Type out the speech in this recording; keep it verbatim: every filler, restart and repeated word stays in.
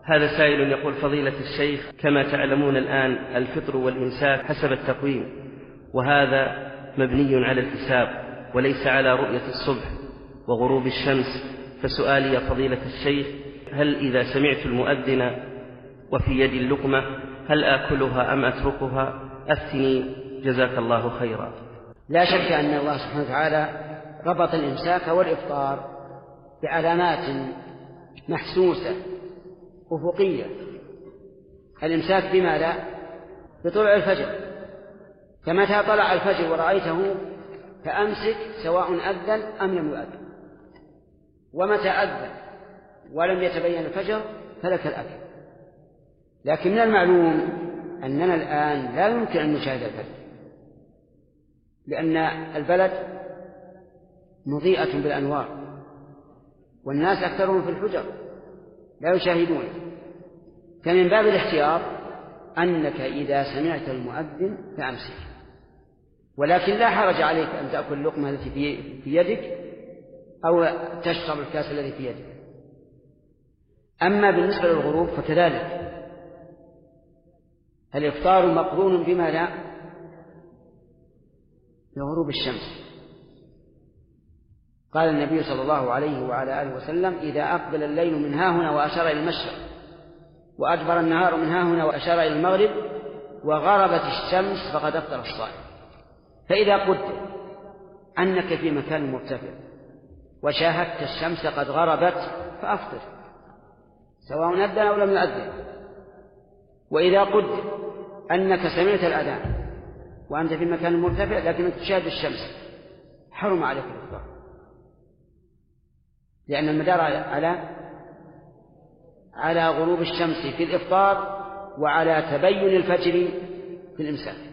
هذا سائل يقول: فضيلة الشيخ، كما تعلمون الآن الفطر والإمساك حسب التقويم، وهذا مبني على الحساب وليس على رؤية الصبح وغروب الشمس، فسؤالي يا فضيلة الشيخ: هل إذا سمعت المؤذن وفي يدي اللقمة هل آكلها أم أتركها؟ أفتني جزاك الله خيرا. لا شك أن الله سبحانه وتعالى ربط الإمساك والإفطار بعلامات محسوسة أفقية. الإمساك بماذا؟ بطلوع الفجر، فمتى طلع الفجر ورأيته فأمسك سواء أذن أم لم يؤذن، ومتى أذن ولم يتبين الفجر فلك الأكل. لكن من المعلوم أننا الآن لا يمكن أن نشاهد الفجر، لأن البلد مضيئة بالأنوار والناس أكثرهم في الحجر لا يشاهدون. فمن باب الاحتياط أنك إذا سمعت المؤذن فأمسك، ولكن لا حرج عليك أن تأكل اللقمة التي في يدك أو تشرب الكاس الذي في يدك. أما بالنسبة للغروب فكذلك الإفطار مقرون بما لا بغروب الشمس. قال النبي صلى الله عليه وعلى آله وسلم: إذا أقبل الليل من هاهنا وأشار إلى المشرق، وأدبر النهار من هاهنا وأشار إلى المغرب، وغربت الشمس فقد أفطر الصائم. فإذا قدر أنك في مكان مرتفع وشاهدت الشمس قد غربت فأفطر سواء أذن أو لم يؤذن. وإذا قدر أنك سمعت الأذان وأنت في مكان مرتفع لكنك تشاهد الشمس حرم عليك الإفطار، لأن المدار على على غروب الشمس في الإفطار وعلى تبين الفجر في الإمساك.